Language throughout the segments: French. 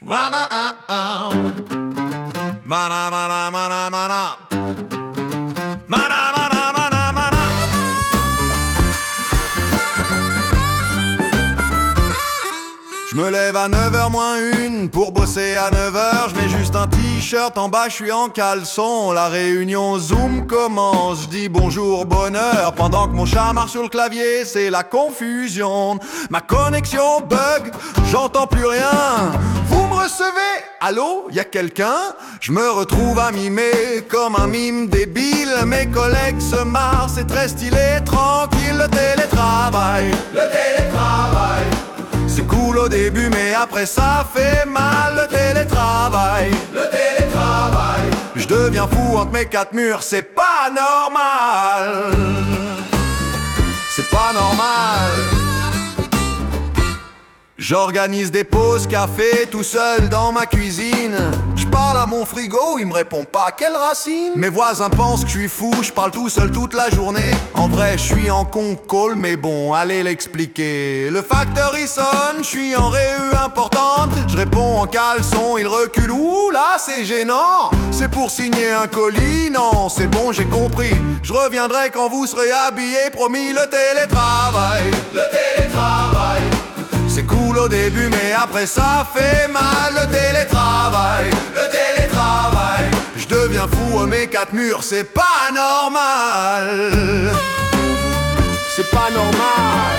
Je me lève à 9h moins 1 pour bosser à 9h. Je mets juste un t-shirt, en bas je suis en caleçon. La réunion Zoom commence, je dis bonjour, bonheur. Pendant que mon chat marche sur le clavier, c'est la confusion. Ma connexion bug, j'entends plus rien. Vous me recevez? Allô? Y'a quelqu'un? Je me retrouve à mimer comme un mime débile. Mes collègues se marrent, c'est très stylé, tranquille. Le télétravail, c'est cool au début mais après ça fait mal. Le télétravail, je deviens fou entre mes quatre murs, c'est pas normal. C'est pas normal. J'organise des pauses café tout seul dans ma cuisine. Je parle à mon frigo, il me répond pas, quelle racine. Mes voisins pensent que je suis fou, je parle tout seul toute la journée. En vrai je suis en con-call, mais bon, allez l'expliquer. Le facteur il sonne, je suis en réu importante. Je réponds en caleçon, il recule, ouh là c'est gênant. C'est pour signer un colis, non c'est bon j'ai compris. Je reviendrai quand vous serez habillés, promis. Le télétravail, c'est cool au début mais après ça fait mal. Le télétravail, je deviens fou à mes quatre murs, c'est pas normal. C'est pas normal.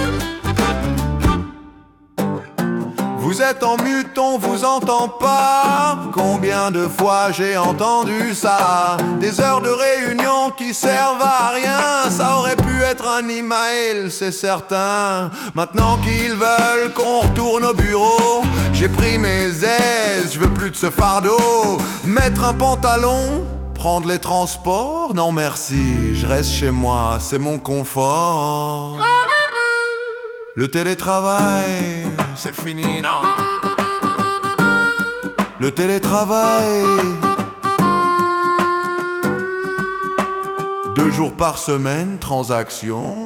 Vous êtes en mute, on vous entend pas. Combien de fois j'ai entendu ça? Des heures de réunion qui servent à rien. Ça aurait pu être un email, c'est certain. Maintenant qu'ils veulent qu'on retourne au bureau, j'ai pris mes aises, je veux plus de ce fardeau. Mettre un pantalon, prendre les transports, non merci, je reste chez moi, c'est mon confort. Le télétravail, c'est fini, non. Le télétravail, 2 jours par semaine, transaction.